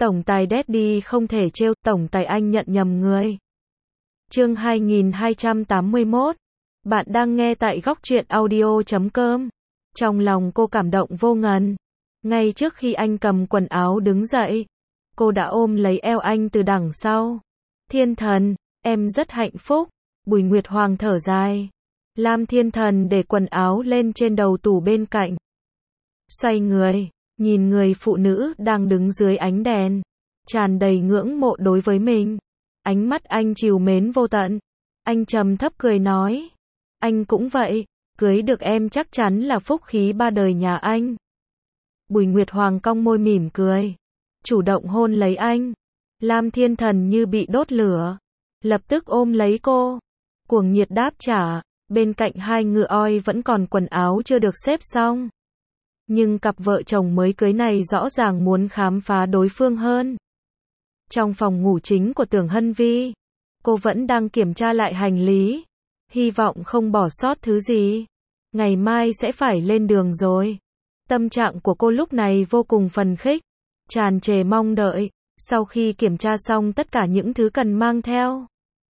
Tổng tài Daddy không thể trêu, tổng tài anh nhận nhầm người. Chương 2281. Bạn đang nghe tại góc truyện audio.com. Trong lòng cô cảm động vô ngần. Ngay trước khi anh cầm quần áo đứng dậy, cô đã ôm lấy eo anh từ đằng sau. Thiên thần, em rất hạnh phúc. Bùi Nguyệt Hoàng thở dài. Lam Thiên Thần để quần áo lên trên đầu tủ bên cạnh. Xoay người, nhìn người phụ nữ đang đứng dưới ánh đèn, tràn đầy ngưỡng mộ đối với mình. Ánh mắt anh trìu mến vô tận. Anh trầm thấp cười nói. Anh cũng vậy, cưới được em chắc chắn là phúc khí ba đời nhà anh. Bùi Nguyệt Hoàng cong môi mỉm cười, chủ động hôn lấy anh. Lam Thiên Thần như bị đốt lửa, lập tức ôm lấy cô, cuồng nhiệt đáp trả. Bên cạnh hai ngựa oi vẫn còn quần áo chưa được xếp xong. Nhưng cặp vợ chồng mới cưới này rõ ràng muốn khám phá đối phương hơn. Trong phòng ngủ chính của Tưởng Hân Vi, cô vẫn đang kiểm tra lại hành lý, hy vọng không bỏ sót thứ gì. Ngày mai sẽ phải lên đường rồi. Tâm trạng của cô lúc này vô cùng phấn khích, tràn trề mong đợi. Sau khi kiểm tra xong tất cả những thứ cần mang theo,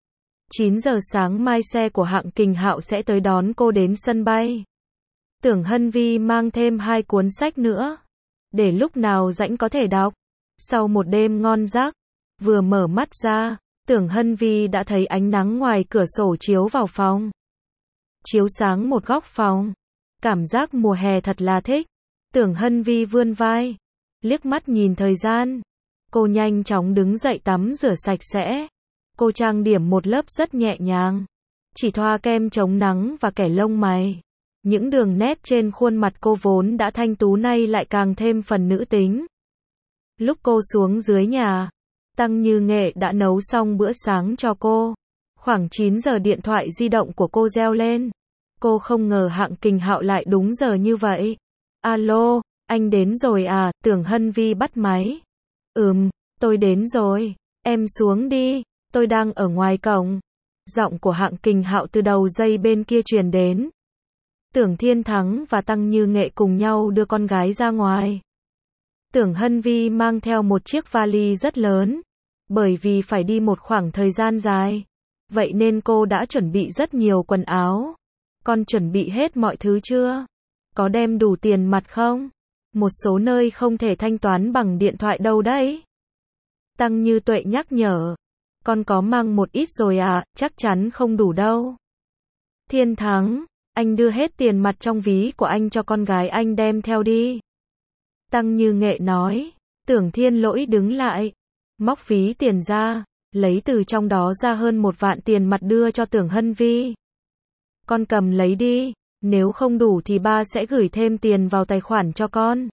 9 giờ sáng mai xe của hạng Kình Hạo sẽ tới đón cô đến sân bay. Tưởng Hân Vi mang thêm 2 cuốn sách nữa, để lúc nào rảnh có thể đọc. Sau một đêm ngon giấc, vừa mở mắt ra, Tưởng Hân Vi đã thấy ánh nắng ngoài cửa sổ chiếu vào phòng, chiếu sáng một góc phòng. Cảm giác mùa hè thật là thích. Tưởng Hân Vi vươn vai, liếc mắt nhìn thời gian. Cô nhanh chóng đứng dậy tắm rửa sạch sẽ. Cô trang điểm một lớp rất nhẹ nhàng, chỉ thoa kem chống nắng và kẻ lông mày. Những đường nét trên khuôn mặt cô vốn đã thanh tú nay lại càng thêm phần nữ tính. Lúc cô xuống dưới nhà, Tăng Như Nghệ đã nấu xong bữa sáng cho cô. Khoảng 9 giờ điện thoại di động của cô reo lên. Cô không ngờ hạng Kình Hạo lại đúng giờ như vậy. Alo, anh đến rồi à? Tưởng Hân Vi bắt máy. Tôi đến rồi. Em xuống đi, tôi đang ở ngoài cổng. Giọng của hạng Kình Hạo từ đầu dây bên kia truyền đến. Tưởng Thiên Thắng và Tăng Như Nghệ cùng nhau đưa con gái ra ngoài. Tưởng Hân Vi mang theo một chiếc vali rất lớn, bởi vì phải đi một khoảng thời gian dài. Vậy nên cô đã chuẩn bị rất nhiều quần áo. Con chuẩn bị hết mọi thứ chưa? Có đem đủ tiền mặt không? Một số nơi không thể thanh toán bằng điện thoại đâu đấy. Tăng Như Tuệ nhắc nhở. Con có mang một ít rồi à, chắc chắn không đủ đâu. Thiên Thắng, anh đưa hết tiền mặt trong ví của anh cho con gái anh đem theo đi. Tăng Như Nghệ nói. Tưởng Thiên Lỗi đứng lại, móc ví tiền ra, lấy từ trong đó ra hơn 1 vạn tiền mặt đưa cho Tưởng Hân Vi. Con cầm lấy đi, nếu không đủ thì ba sẽ gửi thêm tiền vào tài khoản cho con.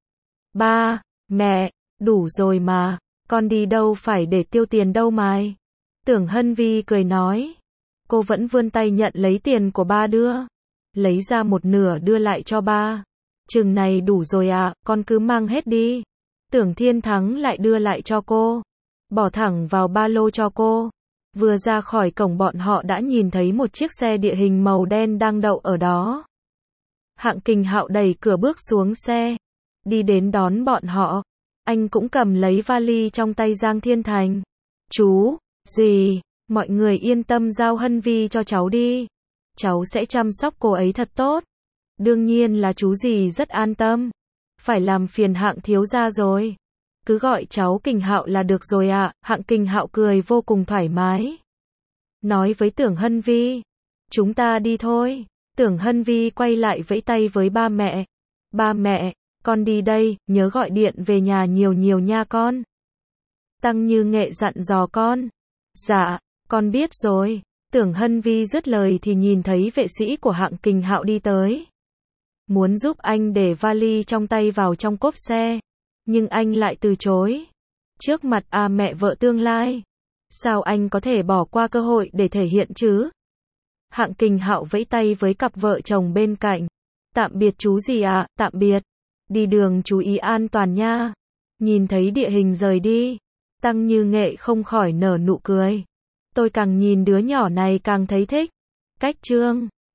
Ba, mẹ, đủ rồi mà, con đi đâu phải để tiêu tiền đâu mày. Tưởng Hân Vi cười nói. Cô vẫn vươn tay nhận lấy tiền của ba đưa, lấy ra một nửa đưa lại cho ba. Chừng này đủ rồi à, con cứ mang hết đi. Tưởng Thiên Thắng lại đưa lại cho cô, bỏ thẳng vào ba lô cho cô. Vừa ra khỏi cổng bọn họ đã nhìn thấy một chiếc xe địa hình màu đen đang đậu ở đó. Hạng Kình Hạo đẩy cửa bước xuống xe, đi đến đón bọn họ. Anh cũng cầm lấy vali trong tay Giang Thiên Thành. Chú, dì, mọi người yên tâm giao Hân Vi cho cháu đi. Cháu sẽ chăm sóc cô ấy thật tốt. Đương nhiên là chú dì rất an tâm. Phải làm phiền Hạng thiếu gia rồi. Cứ gọi cháu Kình Hạo là được rồi ạ. Hạng Kình Hạo cười vô cùng thoải mái, nói với Tưởng Hân Vi. Chúng ta đi thôi. Tưởng Hân Vi quay lại vẫy tay với ba mẹ. Ba mẹ, con đi đây, nhớ gọi điện về nhà nhiều nhiều nha con. Tăng Như Nghệ dặn dò con. Dạ, con biết rồi. Tưởng Hân Vi dứt lời thì nhìn thấy vệ sĩ của hạng Kình Hạo đi tới. Muốn giúp anh để vali trong tay vào trong cốp xe, nhưng anh lại từ chối. Trước mặt mẹ vợ tương lai, sao anh có thể bỏ qua cơ hội để thể hiện chứ? Hạng Kình Hạo vẫy tay với cặp vợ chồng bên cạnh. Tạm biệt chú gì ạ, tạm biệt. Đi đường chú ý an toàn nha. Nhìn thấy địa hình rời đi, Tăng Như Nghệ không khỏi nở nụ cười. Tôi càng nhìn đứa nhỏ này càng thấy thích. Cách trương.